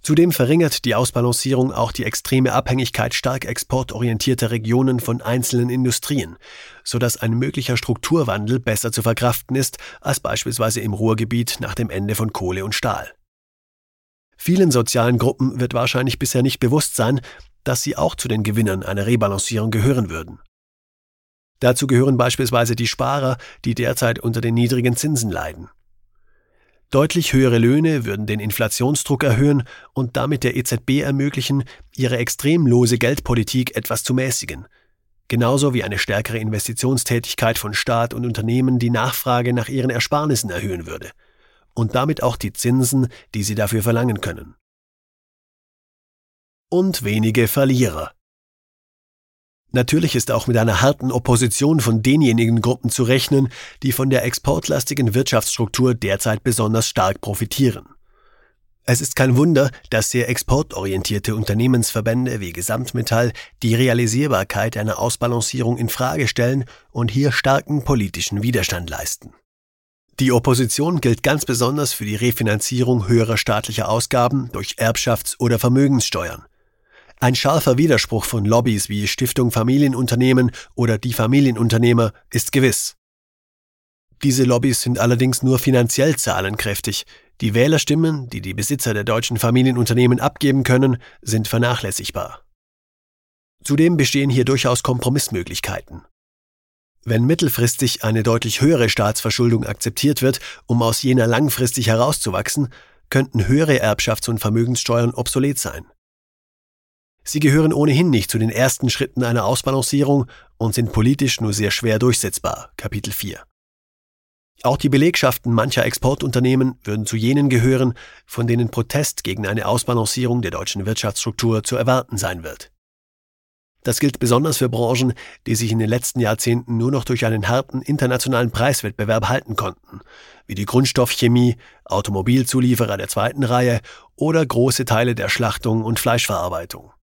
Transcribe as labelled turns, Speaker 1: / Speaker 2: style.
Speaker 1: Zudem verringert die Ausbalancierung auch die extreme Abhängigkeit stark exportorientierter Regionen von einzelnen Industrien, sodass ein möglicher Strukturwandel besser zu verkraften ist als beispielsweise im Ruhrgebiet nach dem Ende von Kohle und Stahl. Vielen sozialen Gruppen wird wahrscheinlich bisher nicht bewusst sein, dass sie auch zu den Gewinnern einer Rebalancierung gehören würden. Dazu gehören beispielsweise die Sparer, die derzeit unter den niedrigen Zinsen leiden. Deutlich höhere Löhne würden den Inflationsdruck erhöhen und damit der EZB ermöglichen, ihre extrem lose Geldpolitik etwas zu mäßigen. Genauso wie eine stärkere Investitionstätigkeit von Staat und Unternehmen die Nachfrage nach ihren Ersparnissen erhöhen würde. Und damit auch die Zinsen, die sie dafür verlangen können. Und wenige Verlierer. Natürlich ist auch mit einer harten Opposition von denjenigen Gruppen zu rechnen, die von der exportlastigen Wirtschaftsstruktur derzeit besonders stark profitieren. Es ist kein Wunder, dass sehr exportorientierte Unternehmensverbände wie Gesamtmetall die Realisierbarkeit einer Ausbalancierung in Frage stellen und hier starken politischen Widerstand leisten. Die Opposition gilt ganz besonders für die Refinanzierung höherer staatlicher Ausgaben durch Erbschafts- oder Vermögenssteuern. Ein scharfer Widerspruch von Lobbys wie Stiftung Familienunternehmen oder die Familienunternehmer ist gewiss. Diese Lobbys sind allerdings nur finanziell zahlenkräftig. Die Wählerstimmen, die die Besitzer der deutschen Familienunternehmen abgeben können, sind vernachlässigbar. Zudem bestehen hier durchaus Kompromissmöglichkeiten. Wenn mittelfristig eine deutlich höhere Staatsverschuldung akzeptiert wird, um aus jener langfristig herauszuwachsen, könnten höhere Erbschafts- und Vermögenssteuern obsolet sein. Sie gehören ohnehin nicht zu den ersten Schritten einer Ausbalancierung und sind politisch nur sehr schwer durchsetzbar. Kapitel 4. Auch die Belegschaften mancher Exportunternehmen würden zu jenen gehören, von denen Protest gegen eine Ausbalancierung der deutschen Wirtschaftsstruktur zu erwarten sein wird. Das gilt besonders für Branchen, die sich in den letzten Jahrzehnten nur noch durch einen harten internationalen Preiswettbewerb halten konnten, wie die Grundstoffchemie, Automobilzulieferer der zweiten Reihe oder große Teile der Schlachtung und Fleischverarbeitung.